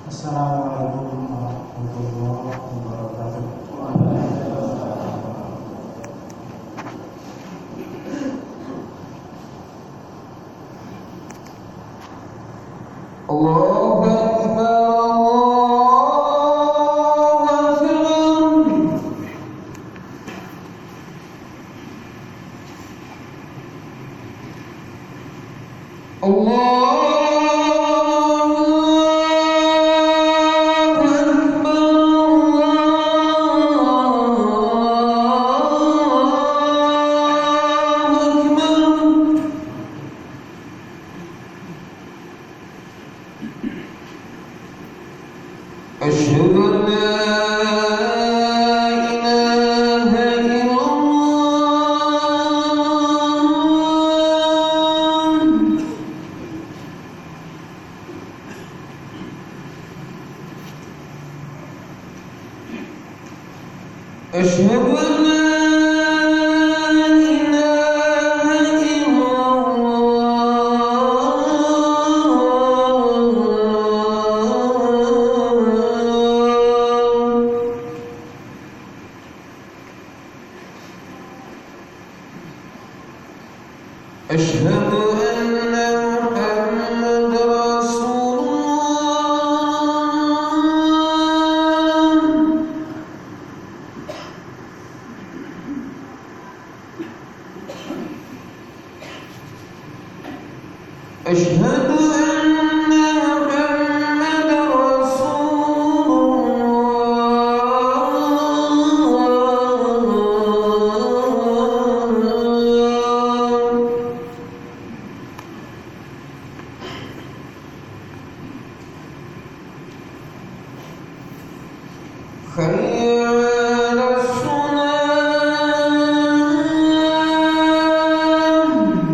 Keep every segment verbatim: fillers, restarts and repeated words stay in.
Assalamualaikum warahmatullahi wabarakatuh. Allahu Akbar, Allahu Akbar. أشهد أن لا إله إلا الله. أشهد أن لا أشهد أن محمد رسول الله. أشهد أن محمد رسول الله. حي على الصلاة.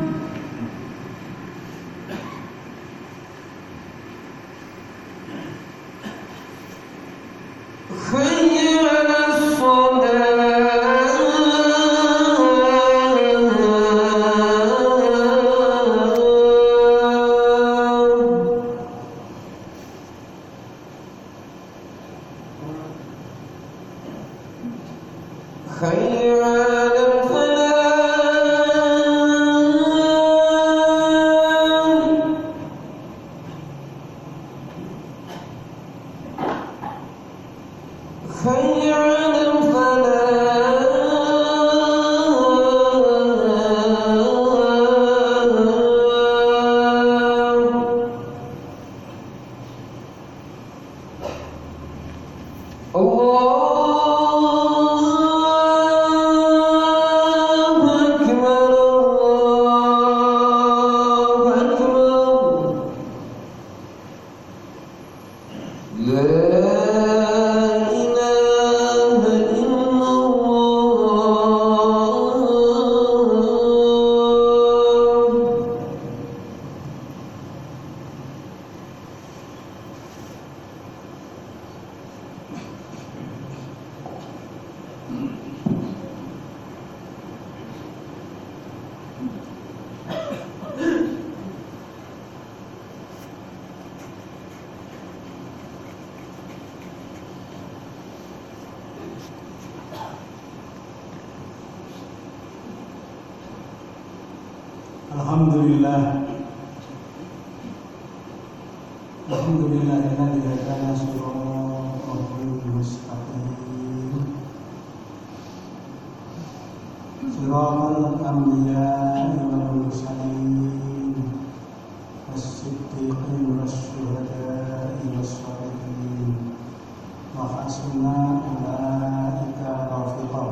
حي على حي على الفلاح. حي على الفلاح. الله لا إله إلا الله. Alhamdulillah. Alhamdulillahilladzi hadana siratal mustaqim. Siratal anbiya'i wal mursalin was-siddiqin wasyuhada'i was-sholihin wa hasuna ulaika rafiqa.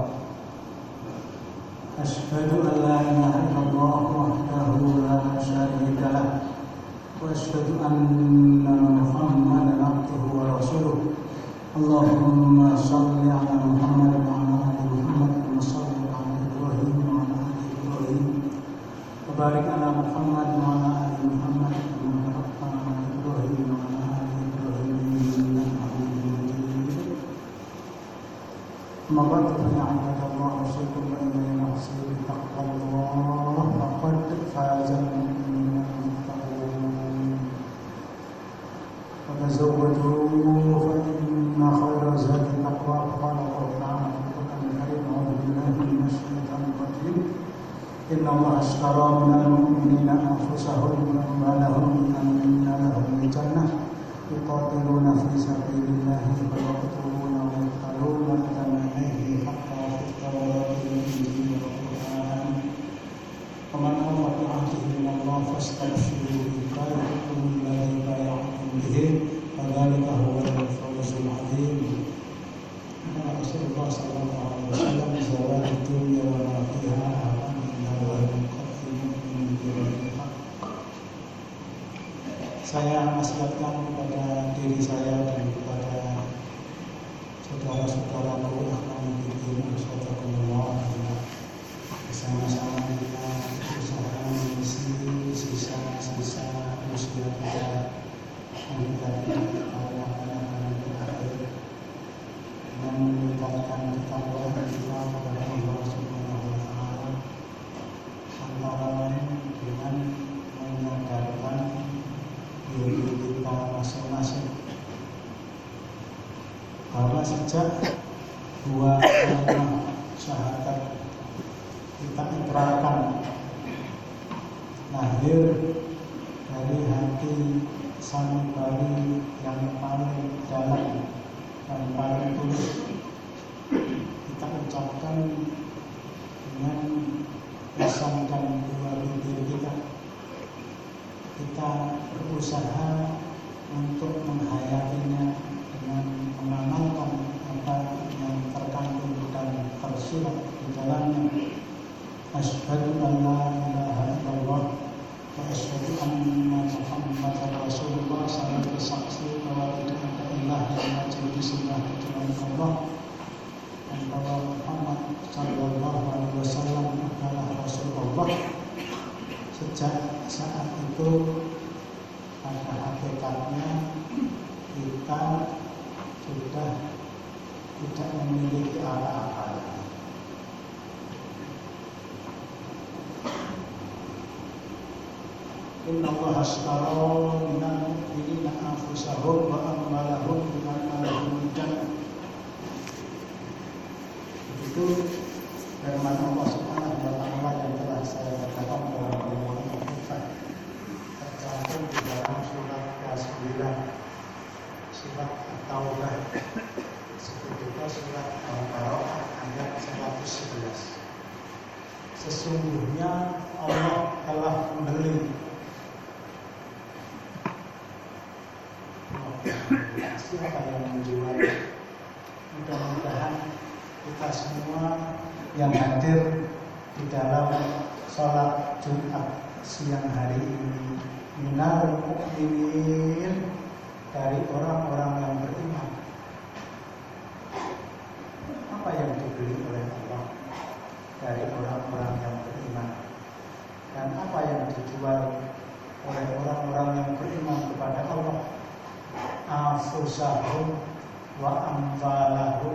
Asyhadu an la ilaha illallah wahdahu la syarika lah wa asyhadu anna Muhammadan abduhu wa rasuluh. Allahumma shalli ala Muhammad wa ala ali Muhammad kama shallaita ala Ibrahim wa ala ali Ibrahim wa barik ala Muhammad wa ala ali Muhammad kama barakta ala Ibrahim wa ala ali Ibrahim innaka Hamidum Majid. Amma ba'du fa ya ibadallah usikum wa iyaya nafsi bi taqwallah faqad faza al-mu'minun al-muttaqun. تزودوا فإن خير الزاد التقوى قال الله تعالى في القرآن الكريم أعوذ بالله من الشيطان الرجيم إن الله اشترى من المؤمنين أنفسهم وأموالهم بأن لهم الجنة يقاتلون في سبيل الله فيقتلون ويقتلون وعدا عليه حقا في التوراة والإنجيل والقرآن ومن أوفى بعهده من الله فاستبشروا ببيعكم الذي بايعتم به وذلك هو الفوز العظيم. قال رسول الله صلى الله عليه وسلم زوال الدنيا وما فيها أهون من هذا القتل المؤمن بغير حق. Saya nasihatkan kepada diri saya dan kepada saudara-saudaraku akhwani fillah rahimakumullah, bersama-sama kita berusaha mengisi sisa-sisa usia kita meninggalkan Allah pada akhir dan meningkatkan ketakwaan kita kepada Allah Subhanahu wa taala, antara lain dengan menyadarkan diri kita masing-masing bahwa sejak dua kalimat syahadat kita ikrarkan lahir dari hati sanubari yang paling dalam dan paling tulus, kita ucapkan dengan lisan dan dua bibir kita. Kita berusaha untuk menghayatinya dengan mengamalkan apa yang terkandung dan tersirat di dalamnya. Asyhadu an la ilaha illallah wa asyhadu anna Muhammadar Rasulullah. Saya bersaksi bahwa tidak ada ilah yang wajib disembah kecuali Allah, dan bahwa Muhammad sallallahu alaihi wasallam adalah Rasulullah. Sejak saat itu pada hakikatnya kita sudah tidak memiliki apa-apa lagi. Inna Allah ashtara minal mu'minina anfusahum wa amwalahum bi anna lahumul jannah. Itu firman Allah Subhanahu wa taala yang telah saya katakan dalam pertemuan kita, tercantum di dalam surat ke sembilan surat At-Taubah, juga surat Al-Baqarah ayat seratus sebelas. Sesungguhnya Allah telah membeli. Siapa yang menjual? Mudah-mudahan kita semua yang hadir di dalam sholat Jumat siang hari ini minal mu'minin, dari orang-orang yang beriman. Apa yang dibeli oleh Allah dari orang-orang yang beriman, dan apa yang dijual oleh orang-orang yang beriman kepada Allah? Anfusahum wa amwalahum,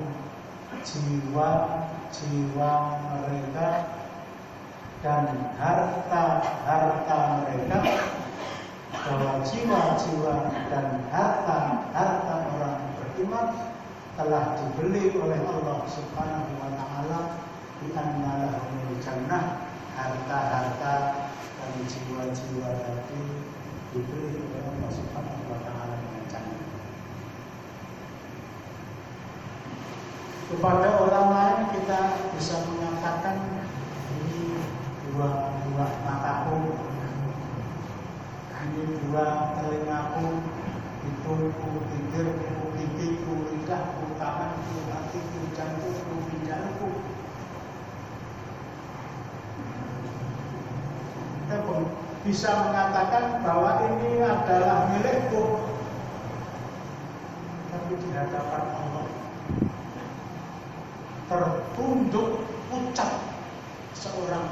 jiwa-jiwa mereka dan harta-harta mereka. Bahwa jiwa-jiwa dan harta-harta orang beriman telah dibeli oleh Allah Subhanahu wa taala bi anna lahumul jannah. Harta-harta dan jiwa-jiwa tadi dibeli oleh Allah Subhanahu wa taala dengan jannah. Kepada orang lain kita bisa mengatakan ini dua buah mataku, ini dua telingaku, itu ku pikir, ku pipi, ku lidah, ku tangan, ku hati, ku jantung, ku ginjalku. Kita pun bisa mengatakan bahwa ini adalah milikku, tapi di hadapan Allah tertunduk ucap seorang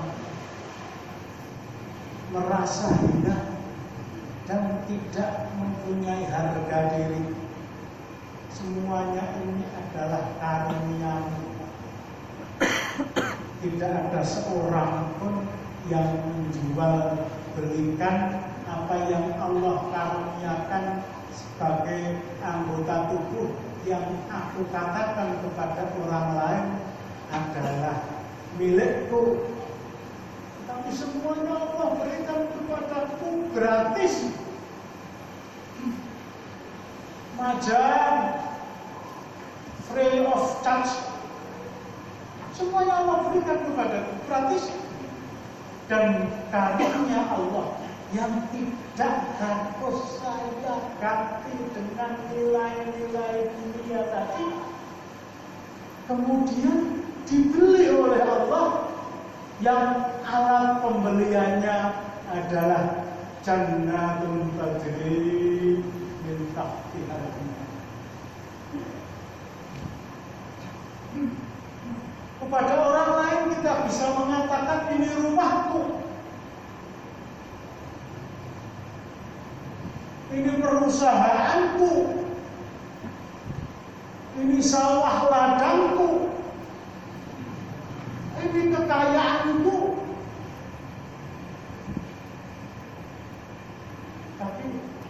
merasa hina dan tidak mempunyai harga diri. Semuanya ini adalah karunia-Mu. Tidak ada seorang pun yang menjual belikan apa yang Allah karuniakan sebagai anggota tubuh yang aku katakan kepada orang lain adalah milikku, tapi semuanya Allah berikan kepadaku gratis. Majan, free of charge, semuanya Allah berikan kepadaku gratis. Dan karunia Allah yang tidak harus saya ganti dengan nilai-nilai dunia tadi, kemudian dibeli oleh Allah yang alat pembeliannya adalah jannatun tajri min tahtiha al-anhar. Kepada orang lain kita bisa mengatakan ini rumahku, ini perusahaanku, ini sawah ladangku, ini kekayaanku. Tapi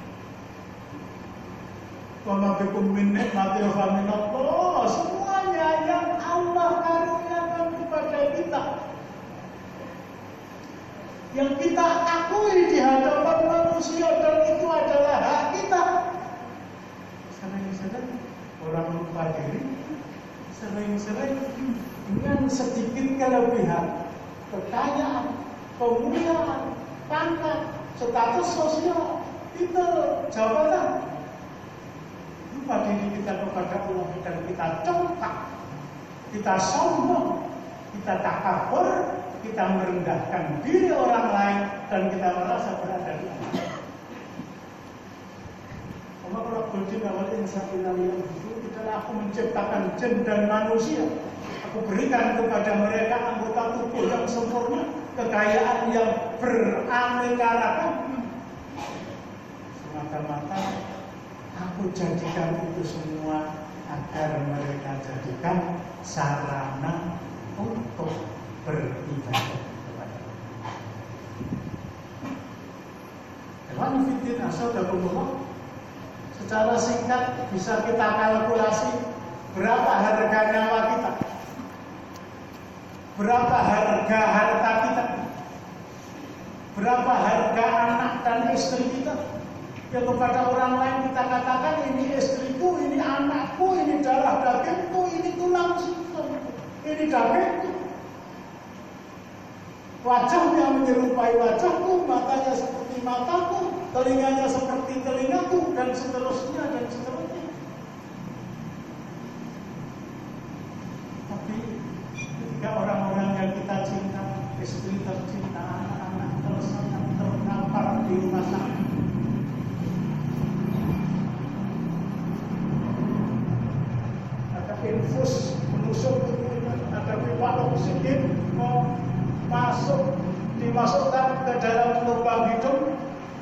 wa ma bikum min ni'matin fa min Allah, semuanya yang Allah karuniakan kepada kita, yang kita akui di hadapan manusia, dan itu adalah hak kita. Sering-sering orang lupa diri, sering-sering dengan sedikit kelebihan, kekayaan, kemuliaan, pangkat, status sosial, itu jabatan, lupa diri kita kepada Allah, dan kita congkak, kita sombong, kita takabur, kita merendahkan diri orang lain, dan kita merasa berada di atas. Allah Rabbul Jin wal Insa illa liya'budun, tidaklah aku menciptakan jin dan manusia, aku berikan kepada mereka anggota tubuh yang sempurna, kekayaan yang beraneka ragam, semata-mata aku jadikan itu semua agar mereka jadikan sarana untuk beribadah kepada Allah. Ikhwan fillah, saudarakumullah, secara singkat bisa kita kalkulasi berapa harga nyawa kita, berapa harga harta kita, berapa harga anak dan istri kita. Yang kepada orang lain kita katakan ini istriku, ini anakku, ini darah dagingku, ini tulang singkongku, ini dagingku. Wajahnya menyerupai wajahku, matanya seperti mataku, telinganya seperti telingaku, dan seterusnya dan seterusnya. Tapi ketika orang-orang yang kita cinta, istri tercinta, anak-anak tersayang terdampar di rumah sakit, ada infus menusuk tubuhnya, ada pipa oksigen mau masuk, dimasukkan ke dalam lubang hidung.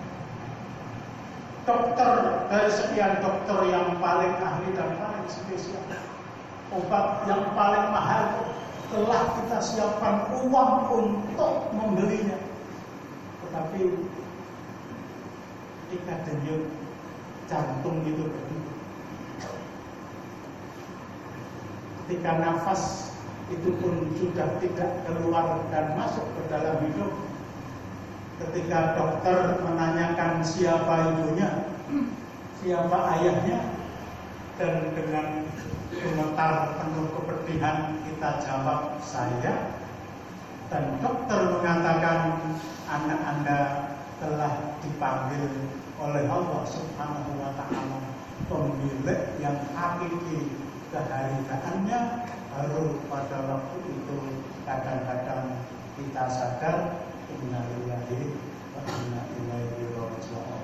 Dokter dari sekian dokter yang paling ahli dan paling spesial, obat yang paling mahal telah kita siapkan uang untuk membelinya, tetapi ketika denyut jantung itu berhenti, ketika nafas itu pun sudah tidak keluar dan masuk ke dalam hidup, ketika dokter menanyakan siapa ibunya, siapa ayahnya, dan dengan gemetar penuh kepedihan kita jawab saya, dan dokter mengatakan anak Anda telah dipanggil oleh Allah Subhanahu wa Ta'ala, pemilik yang hakiki kehargaannya. Baru pada waktu itu kadang-kadang kita sadar inna lillahi wa inna ilaihi raji'un.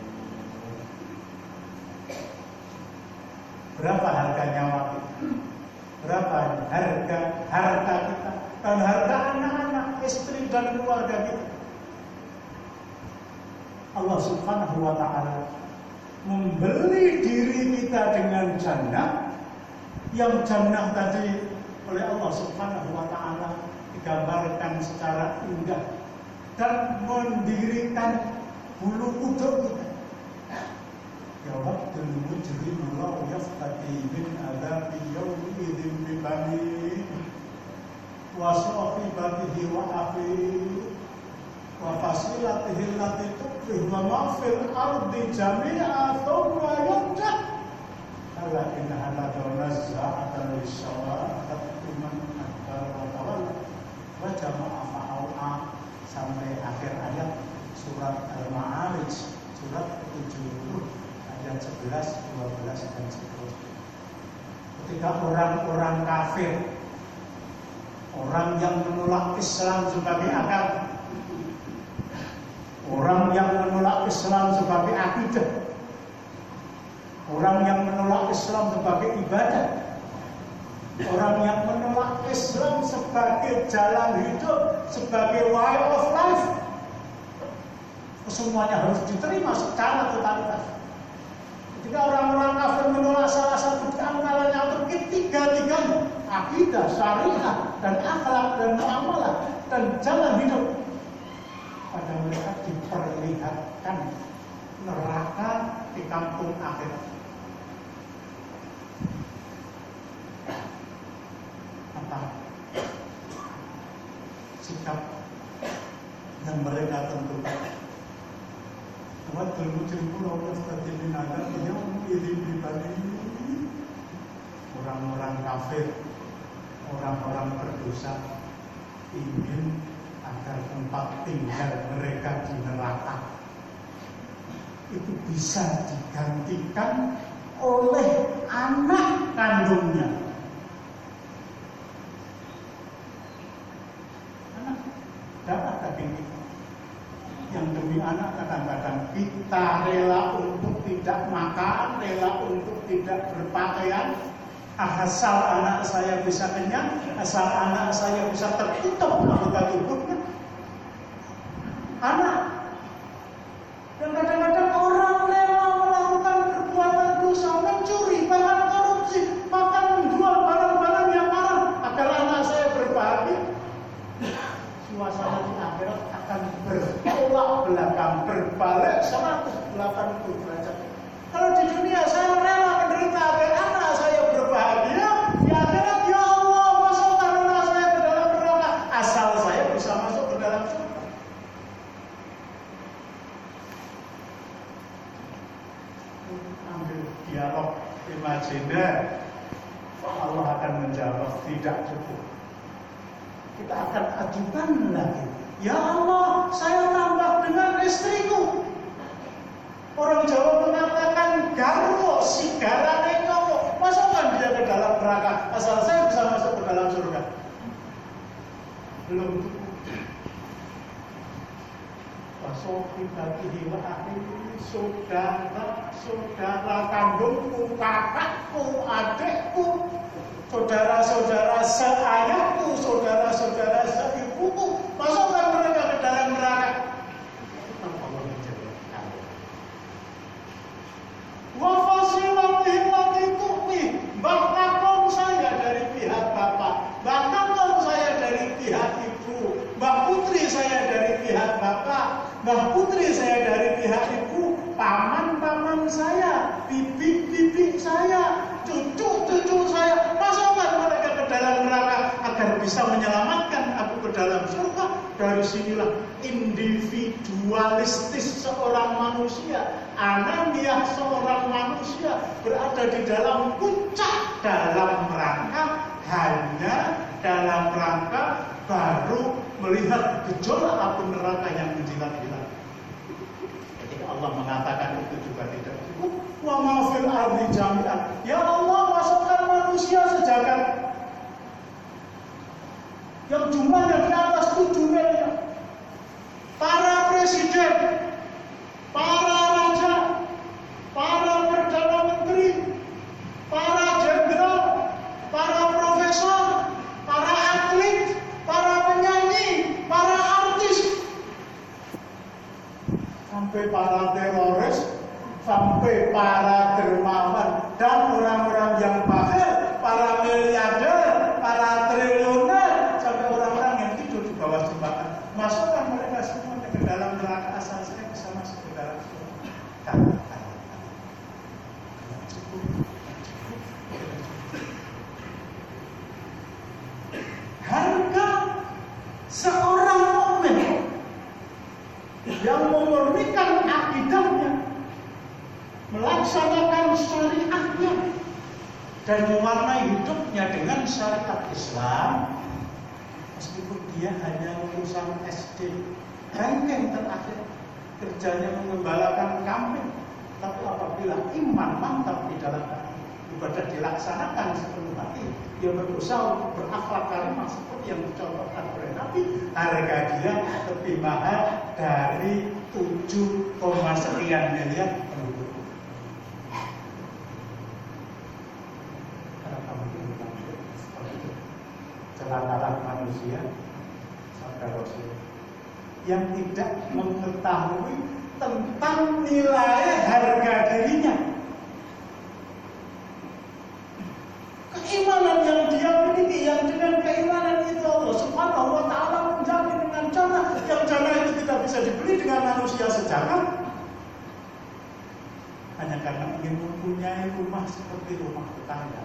Berapa harga nyawa kita? Berapa harga harta kita? Dan harga anak-anak, istri dan keluarga kita? Allah Subhanahu wa Ta'ala membeli diri kita dengan jannah, yang jannah tadi oleh Allah Subhanahu wa Ta'ala digambarkan secara indah dan mendirikan bulu kuduk kita. yawaddul mujrimu law yaftadi min adzabi yawmin bi bani wa sahibatihi wa akhihi wa fasilatihi allati tuqih wa ma fil ardi jami'a thumma yunjah ala innaha ladawnaza'atan lisyawa man akbar wa tawalla wa jama'a fa'au'a sampai akhir ayat surat Al-Ma'arij surat tujuh puluh ayat sebelas, dua belas dan seterusnya. Ketika orang-orang kafir, orang yang menolak Islam sebagai agama, orang yang menolak Islam sebagai akidah, orang yang menolak Islam sebagai ibadah, orang yang menolak Islam sebagai jalan hidup, sebagai way of life, semuanya harus diterima secara totalitas. Ketika orang-orang kafir menolak salah satu di antaranya atau ketiga-tiganya, akidah, syariat, dan akhlak, dan muamalah, dan jalan hidup, pada mereka diperlihatkan neraka di kampung akhirat. Apa sikap yang mereka tentukan? Wadul mujrimu law yaftadi min adzabi yawmin bi bani. Orang-orang kafir, orang-orang berdosa ingin agar tempat tinggal mereka di neraka itu bisa digantikan oleh anak kandungnya. Anak darah daging kita. Yang demi anak kadang-kadang kita rela untuk tidak makan, rela untuk tidak berpakaian, asal anak saya bisa kenyang, asal anak saya bisa tertutup anggota tubuhnya. Anak. Dan kadang-kadang orang rela melakukan perbuatan dosa, mencuri, bahkan korupsi, bahkan menjual barang-barang yang haram agar anak saya berbahagia. Suasana di akhirat akan bertolak belakang, berbalik seratus delapan puluh derajat. Kalau di dunia saya rela menderita agar anak saya berbahagia, di akhirat ya Allah masukkan anak saya ke dalam neraka, asal saya bisa masuk ke dalam surga. Ambil dialog imajiner, Allah akan menjawab tidak cukup. Kita akan ajukan lagi. Ya Allah, saya tambah dengan istriku. Orang Jawa mengatakan garwo, sigarane nyowo. Masukkan dia ke dalam neraka, asal saya bisa masuk ke dalam surga. Belum cukup. Wasohibatihi wa akhihi, saudara, saudara kandungku, kakakku, adikku, saudara-saudara seayahku, saudara-saudara seibuku, masukkan mereka ke dalam neraka. Allah menjawab. Wa fasilatihi allati tuqi, bahkan kaum saya dari pihak bapak, bahkan kaum saya dari pihak ibu, mbah putri saya dari pihak bapak, mbah putri saya dari pihak ibu, paman-paman saya, bibi-bibi saya, cucu-cucu saya, masukkan mereka ke dalam neraka agar bisa menyelamatkan aku ke dalam surga. Dari sinilah individualistis seorang manusia, ananiah seorang manusia berada di dalam puncak dalam rangka hanya dalam rangka baru melihat gejolak api neraka yang menjilat-jilat. Ketika Allah mengatakan itu juga tidak cukup. Wa ma fil ardi jami'an. Ya Allah, masukkan manusia sejagat yang jumlahnya di atas tujuh miliar. Para presiden, para raja, para perdana menteri, para jenderal, para profesor, para atlet, para penyanyi, para artis, sampai para teroris, sampai para dermawan, dan orang-orang yang bakhil, para miliarder, para triliuner, sampai orang-orang yang tidur menerapkan syariatnya dan mewarnai hidupnya dengan syariat Islam, meskipun dia hanya lulusan S D, ranking terakhir, kerjanya mengembalakan kambing, tapi apabila iman mantap di dalam hati, ibadah dilaksanakan sepenuh hati, dia berusaha untuk berakhlak karimah seperti yang dicontohkan oleh Nabi, harga dia lebih mahal dari tujuh koma sekian miliar penduduk. Karena kamu itu seperti itu, celakalah manusia sabda Rasul yang tidak mengetahui tentang nilai harga dirinya. Keimanan yang dia miliki, yang dengan keimanan itu Allah Subhanahu wa ta'ala menjamin dengan cara yang cara itu tidak bisa dibeli dengan manusia sejagat, hanya karena ingin mempunyai rumah seperti rumah tetangga,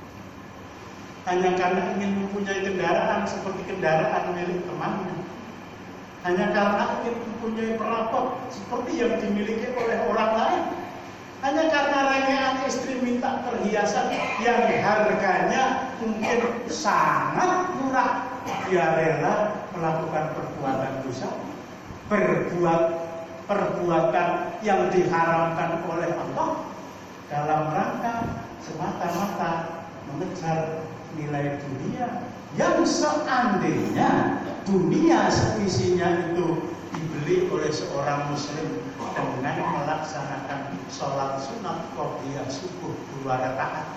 hanya karena ingin mempunyai kendaraan seperti kendaraan milik temannya, hanya karena ingin mempunyai perabot seperti yang dimiliki oleh orang lain, hanya karena rangkaian istri minta perhiasan yang harganya mungkin sangat murah, dia rela melakukan perbuatan dosa, berbuat perbuatan yang diharamkan oleh Allah dalam rangka semata-mata mengejar nilai dunia yang seandainya dunia seisinya itu dibeli oleh seorang muslim dengan melaksanakan sholat sunat qobliyah subuh dua rakaat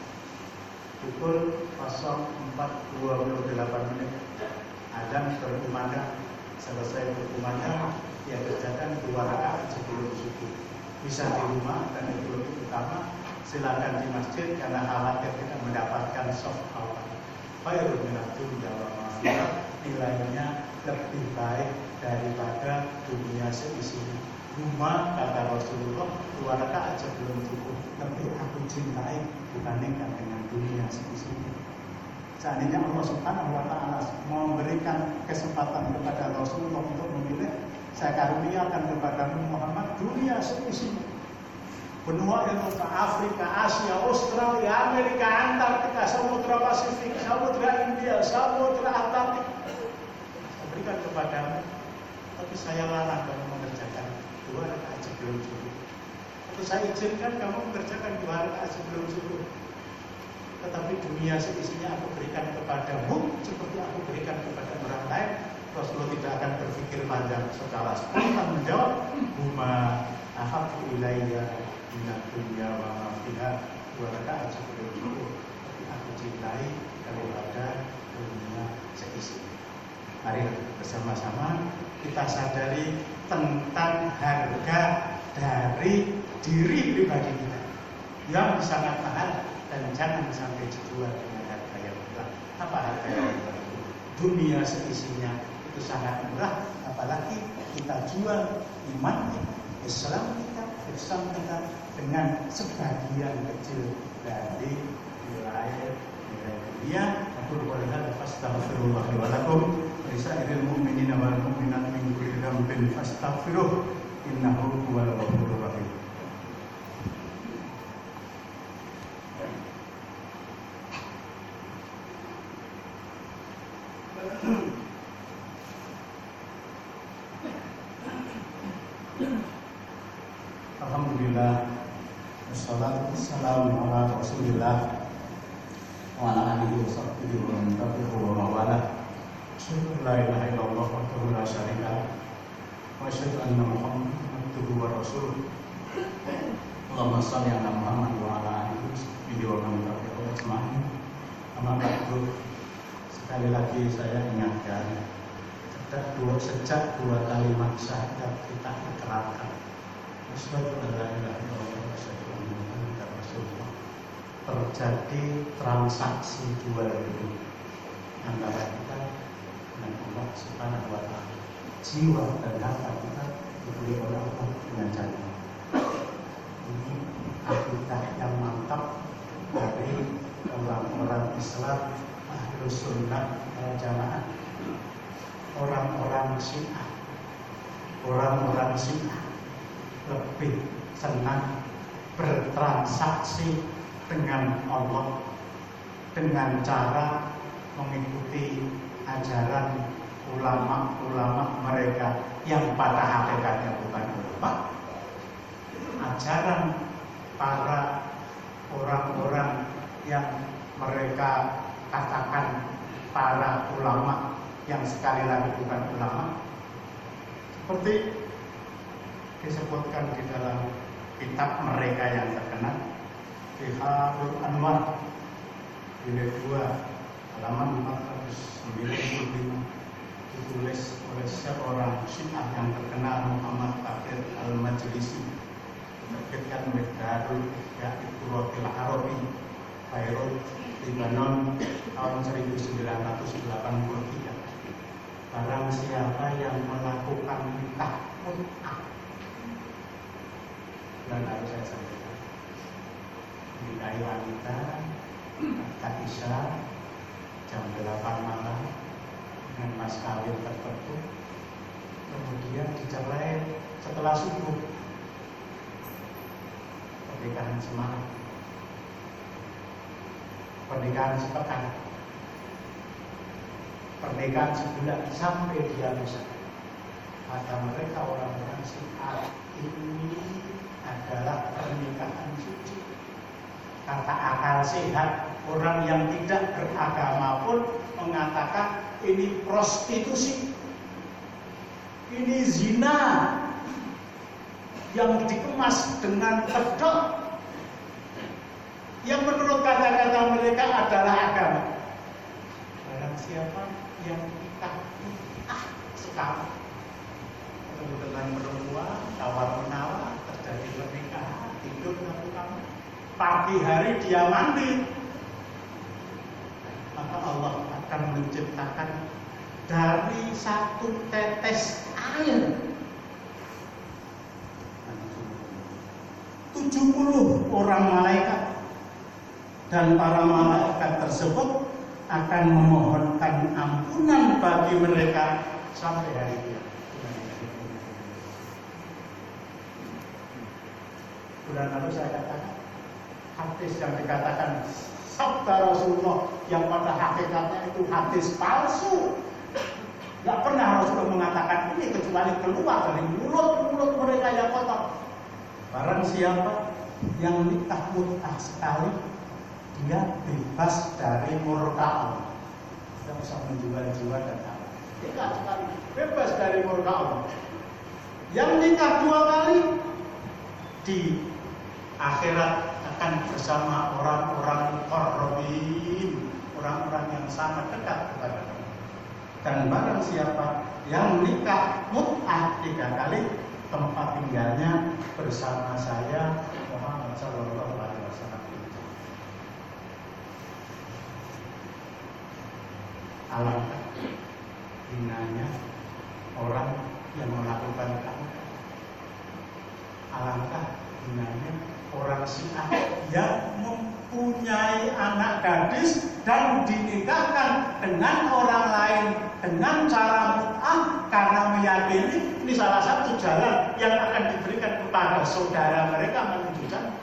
pukul nol empat dua puluh delapan menit, adzan berkumandang, selesai berkumandang dia kerjakan dua rakaat sebelum subuh. Bisa di rumah dan itu lebih utama, silakan di masjid karena khawatir tidak mendapatkan soft awal. Khairun minad dunya wa ma fiha, nilainya lebih baik daripada dunia seisinya. Rumah, kata Rasulullah, dua rakaat sebelum subuh lebih aku cintai dibandingkan dengan dunia seisinya. Seandainya Allah Subhanahu wa ta'ala memberikan kesempatan kepada Rasulullah untuk memilih, saya karuniakan kepada Muhammad dunia seisinya. Benua Eropa, Afrika, Asia, Australia, Amerika, Antartika, Samudra Pasifik, Samudra India, Samudra Atlantik, saya berikan kepadamu, tapi saya larang kamu mengerjakan dua rakaat sebelum subuh. Atau saya izinkan kamu mengerjakan dua rakaat sebelum subuh, tetapi dunia seisinya aku berikan kepadamu seperti aku berikan kepada orang lain. Rasulullah tidak akan berpikir panjang, secara spontan menjawab, huma ahabbu ilayya minad dunya wa ma fiha, dua rakaat sebelum subuh tapi aku cintai daripada dunia seisinya. Mari bersama-sama kita sadari tentang harga dari diri pribadi kita yang sangat mahal dan jangan sampai dijual dengan harga yang murah. Apa harga yang murah itu? Dunia seisinya itu sangat murah, apalagi kita jual iman kita, Islam kita, Islam kita dengan sebagian kecil dari nilai nilai dunia. Aku boleh fastaghfirullah wa lakum wa lisairil mu'minina wal mu'minat min kulli dhanbin fastaghfiruh innahu huwal ghafurur rahim. Alhamdulillah, wassalatu wassalamu ala Rasulillah wa ala alihi wa sahbihi wa man tabi'ahu wa mawala. Asyhadu an la ilaha illallah wahdahu la syarika lah wa asyhadu anna Muhammadan abduhu wa rasuluh. Allahumma shalli ala Muhammad wa ala alihi wa sahbihi wa man tabi'ahu ajma'in. Amma ba'du. Sekali lagi saya ingatkan, sejak dua, sejak dua kalimat syahadat kita ikrarkan, asyhadu an la ilaha illallah wa asyhadu anna Muhammadan rasulullah, terjadi transaksi jual beli antara kita dengan Allah Subhanahu wa ta'ala. Jiwa dan harta kita dibeli oleh Allah dengan cara ini. Akidah yang mantap dari orang-orang Islam Ahlus Sunnah wal Jamaah. Orang-orang Syiah, orang-orang Syiah lebih senang bertransaksi dengan Allah dengan cara mengikuti ajaran ulama-ulama mereka yang pada hakikatnya bukan ulama, ajaran para orang-orang yang mereka katakan para ulama yang sekali lagi bukan ulama, seperti disebutkan di dalam kitab mereka yang terkenal Biharul Anwar jilid dua halaman empat ratus sembilan puluh lima, ditulis oleh seorang Syiah yang terkenal Muhammad Baqir Al-Majlisi, diterbitkan oleh Darul Iqratil Arabi, Beirut, Lebanon tahun seribu sembilan ratus delapan puluh tiga. Barang siapa yang melakukan nikah mut'ah, dan harus saya sampaikan, nikahi wanita akad isya jam delapan malam dengan mas kawin tertentu, kemudian dicerai setelah subuh, pernikahan semalam, pernikahan sepekan, pernikahan sebulan sampai dia bisa. Kata mereka orang-orang Syiah, ini adalah pernikahan suci. Kata akal sehat orang yang tidak beragama pun mengatakan ini prostitusi, ini zina yang dikemas dengan kedok, yang menurut kata-kata mereka adalah agama. Barang siapa yang nikah ah sekali ketemu dengan perempuan tawar menawar, terjadi pernikahan, tidur satu kamar, pagi hari dia mandi, maka Allah akan menciptakan dari satu tetes air tujuh puluh orang malaikat, dan para malaikat tersebut akan memohonkan ampunan bagi mereka sampai hari kiamat. Bulan lalu saya katakan hadis yang dikatakan sabda Rasulullah yang pada hakikatnya itu hadis palsu. Tidak pernah Rasulullah mengatakan ini kecuali keluar dari mulut-mulut mereka yang kotor. Barang siapa yang nikah mut'ah sekali, dia bebas dari murka Allah. Tidak usah menjual jiwa dan harta. Nikah sekali bebas dari murka Allah. Yang nikah dua kali di akhirat akan bersama orang-orang muqarrabin, orang-orang yang sangat dekat kepada Allah. Dan barang siapa yang nikah mut'ah tiga kali, tempat tinggalnya bersama saya Muhammad Sallallahu Alaihi Wasallam. Alangkah hinanya orang yang melakukan nikah. Alangkah hinanya orang Syiah yang mempunyai anak gadis dan dinikahkan dengan orang lain dengan cara mut'ah karena meyakini ini salah satu jalan yang akan diberikan kepada saudara mereka menuju jannah.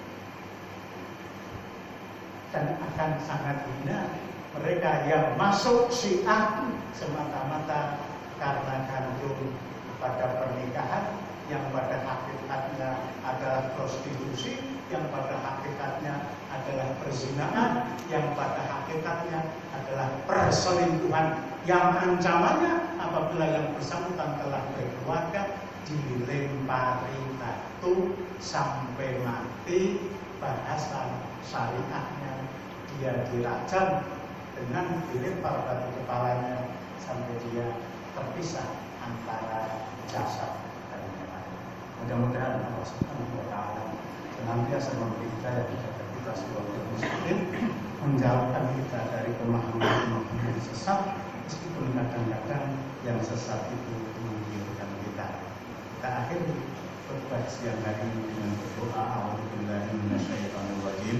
Dan akan sangat hina mereka yang masuk Syiah semata-mata karena gandum pada pernikahan yang pada hakikatnya adalah prostitusi, yang pada hakikatnya adalah perzinahan, yang pada hakikatnya adalah perselingkuhan, yang ancamannya apabila yang bersangkutan telah berkeluarga dilempari batu sampai mati. Bahasa syariahnya dia dirajam dengan dilempar batu kepalanya sampai dia terpisah antara jasad. Mudah-mudahan Allah Subhanahu wa Ta'ala senantiasa memberi hidayah kepada kita sebagai muslim, menjauhkan kita dari pemahaman-pemahaman yang sesat, meskipun kadang-kadang yang sesat itu menggilirkan kita. Kita akhiri khutbah siang hari ini dengan berdoa. A'udzubillahi minasyaitonir rajim.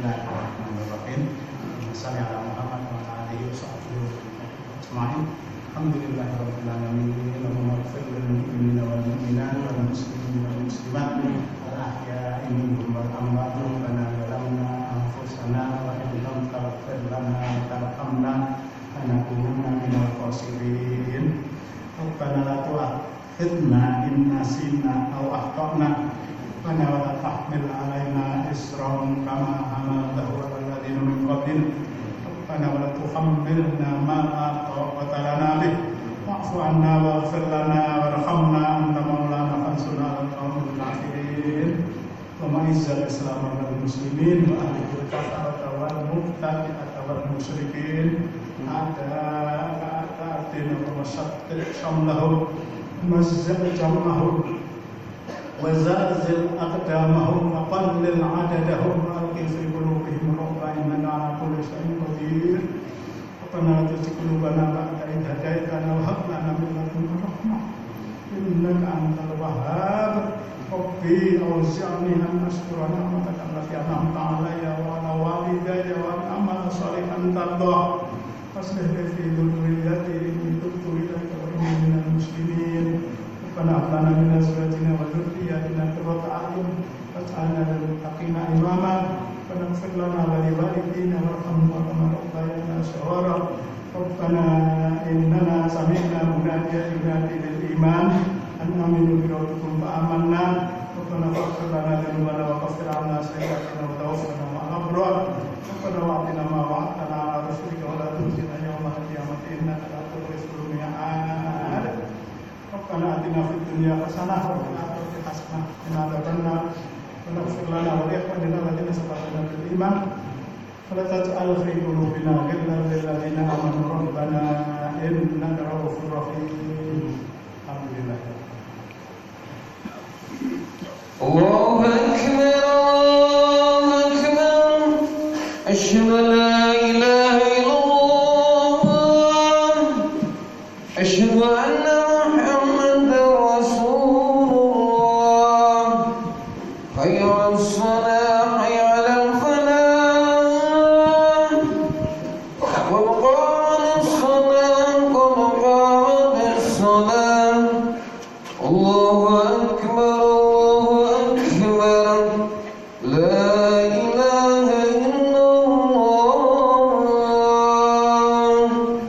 Bismillahirrahmanirrahim. Sallallahu alaihi wa sallam. Alhamdulillahirabbil alamin. Allahumma ighfir lil mu'minina wal mu'minat wal muslimina wal muslimat al ahya'i minhum wal amwat. Rabbana zalamna anfusana wa in lam taghfir lana wa tarhamna lanakunanna minal khasirin. Rabbana la tu'akhidhna in nasina aw akhtana. Rabbana wa la tahmil 'alaina isran kama hamaltahu 'alal ladzina min qablina. Rabbana wa la tuhammilna ma la taqata lana bih. Wa'fu 'anna waghfir lana warhamna anta maulana fansurna 'alal qawmil kafirin. Wa ma'izzal islam wal muslimin wa ahlil kafara wal mubtadi'ata wal musyrikin. Ada ta'atin wa masyaqqil shamlahum mazzal jam'ahum وزلزل أقدامهم وقلل عددهم وألقِ في قلوبهم الرعب إنك على كل شيء قدير. ربنا لا تزغ قلوبنا بعد إذ هديتنا وهب لنا من لدنك رحمة إنك أنت الوهاب. ربي أوزعني أن أشكر نعمتك التي أنعمت علي وعلى والدي وأن أعمل صالحا ترضاه وأصلح لي في ذريتي إني تبت إليك وإني من المسلمين. ربنا هب لنا من أزواجنا وذرياتنا قرة أعين واجعلنا للمتقين إماما. ربنا اغفر لنا ولوالدينا وارحمهما كما ربيانا صغارا. ربنا إننا سمعنا مناديا ينادي للإيمان أن آمنوا بربكم فآمنا. ربنا فاغفر لنا ذنوبنا وكفر عنا سيئاتنا وتوفنا مع الأبرار. ربنا وآتنا ما وعدتنا على رسلك ولا تخزنا يوم القيامة إنك لا تخلف الميعاد. ربنا آتنا في الدنيا حسنة وفي الآخرة حسنة وقنا عذاب النار. ربنا اغفر لنا ولإخواننا الذين سبقونا بالإيمان ولا تجعل في قلوبنا غلا للذين آمنوا ربنا إنك رؤوف رحيم. الحمد لله. الله أكبر الله أكبر أشهد أن لا إله إلا الله أشهد أن محمدا رسول الله. حي على الصلاة حي على الفلاح قد قامت الصلاة قد قامت الصلاة. الله أكبر الله أكبر لا إله إلا الله.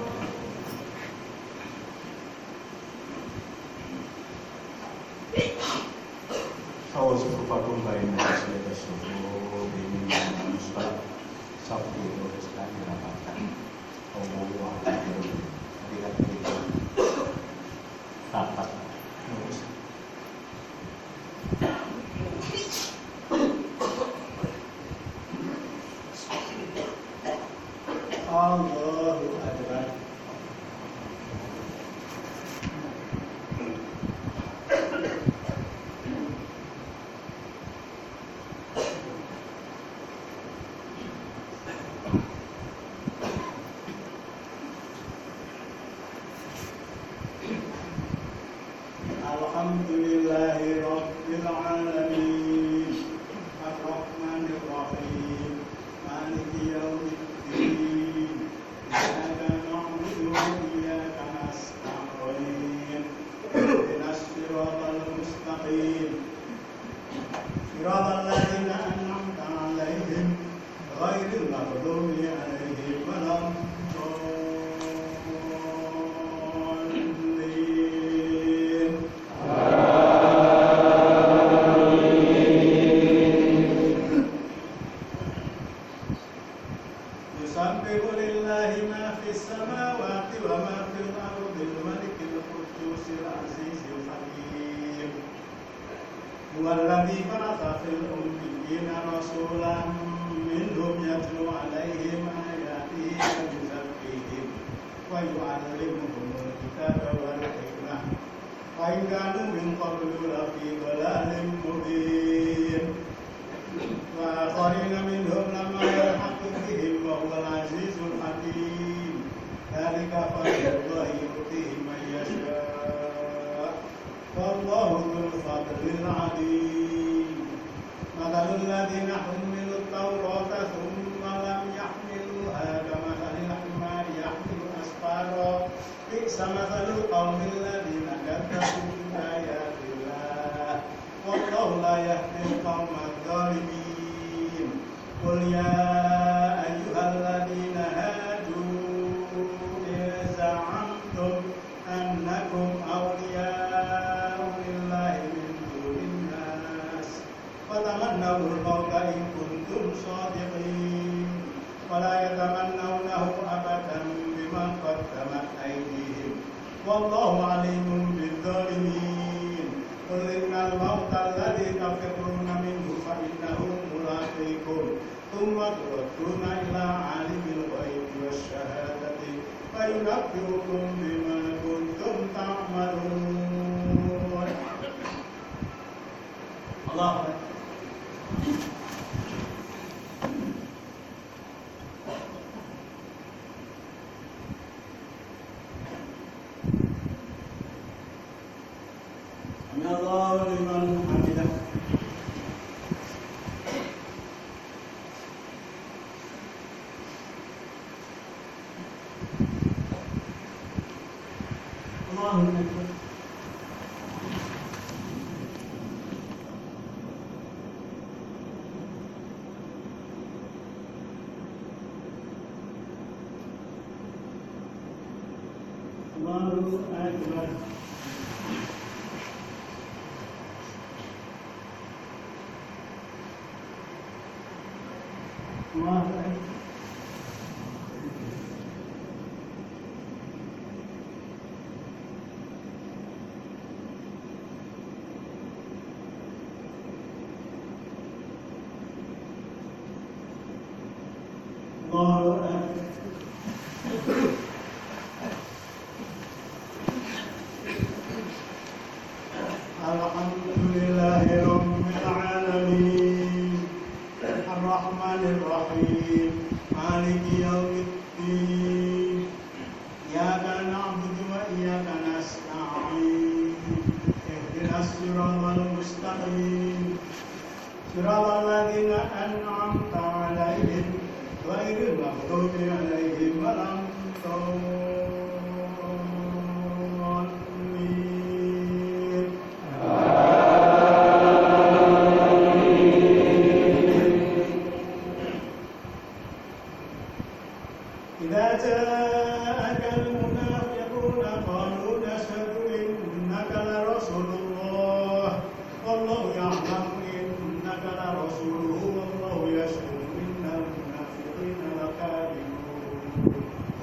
Sauzufakum baina asli sufu bini musbat sabtu terus kan dirapatkan. Allah Akbar. Lihat kita rapat terus. Allahu Akbar. Alhamdulillahi Rabbil Alamin Ar-Rahmanir Rahim Maliki Yawmiddin Iyyaka na'budu wa iyyaka nasta'in Ihdinas siratal mustaqim Siratal ladzina an'amta 'alaihim ghairil maghdubi 'alaihim waladdallin. Yusabbihu lillahi ma fis samawati wa ma fil ardi al-malikil quddusil azizil hakim. Huwallazi ba'atha fil ummiyina rasulan minhum yatlu 'alaihim ayatihi wa yuzakkihim wa yu'allimuhumul kitaba wal hikmah wa in kanu min qablu lafi dhalalin mubin. Wa akharina minhum lamma yalhaqu bihim wa huwal azizul hakim. Dzalika fadlullahi yu'tihi man yasha'. Wallahu dzul fadlil 'azim. Mathalul ladzina humilut tawrata thumma lam yahmiluha kamathalil himari yahmilu asfara. مثل القوم الذين كذبوا بآيات الله والله لا يهدي القوم الظالمين قل يا أيها الذين هادوا إن زعمتم أنكم أولياء لله من دون الناس فتمنوا الموت إن كنتم صادقين ولا يتمنونه أبدا بما قدمت أيديهم والله عليم بالظالمين قل إن الموت الذي تفرون منه فإنه ملاقيكم ثم تردون إلى عالم الغيب والشهادة فينبئكم بما كنتم تعملون. الله سمع الله لمن حمده. الله أكبر. الله أكبر. الله أكبر. الله أكبر. الحمد لله رب العالمين الرحمن الرحيم مالك يوم الدين إياك نعبد وإياك نستعين اهدنا الصراط المستقيم صراط الذين أنعمت عليهم غير المغضوب عليهم ولا الضالين. إذا جاءك المنافقون قالوا نشهد إنك لرسول الله والله يعلم إنك لرسوله والله يشهد إن المنافقين لكاذبون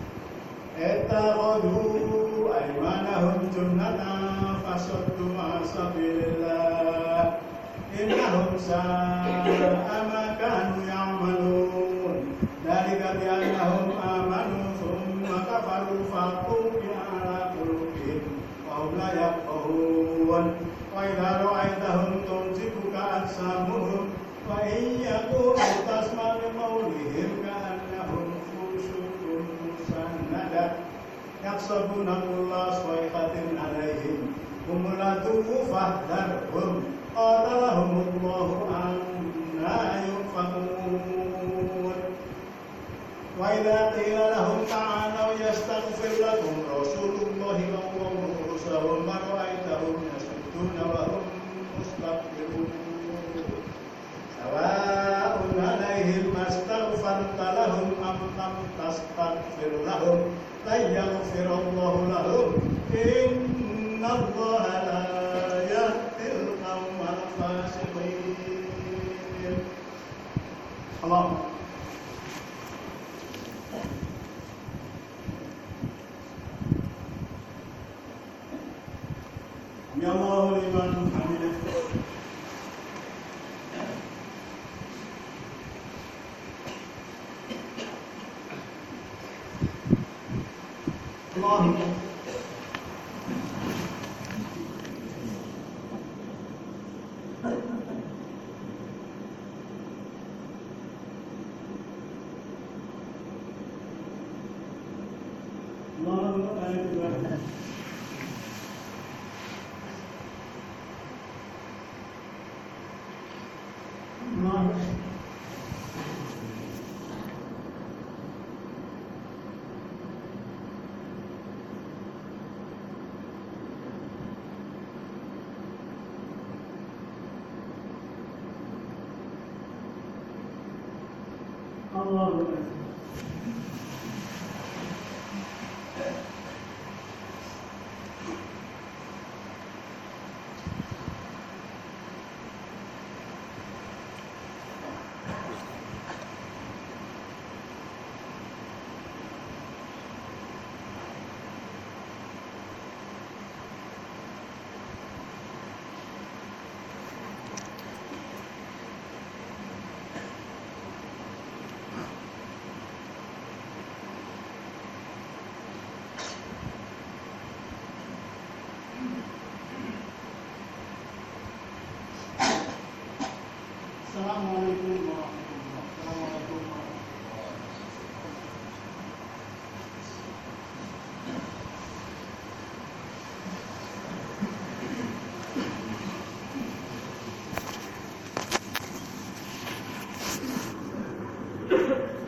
اتخذوا أيمانهم جنة فصدوا عن سبيل الله إنهم ساء ما كانوا يعملون ذلك بأنهم آمنوا ثم كفروا فطبع على قلوبهم وهم لا يفقهون وإذا رأيتهم تعجبك أجسامهم وإن يقولوا تسمع لقولهم كأنهم خشب مسندة يحسبون كل صيحة عليهم هم العدو فاحذرهم قاتلهم الله أنى يؤفكون. وإذا قيل لهم تعالوا يستغفر لكم رسول الله والله رسولهم ورأيتهم يصدون وهم مستكبرون سواء عليهم ما استغفرت لهم أم لم تستغفر لهم لن يغفر الله لهم إن الله لا يهدي القوم الفاسقين. الله سمع الله لمن حمده. الله الله أكبر. Assalamualaikum warahmatullahi wabarakatuh. Assalamualaikum warahmatullahi wabarakatuh.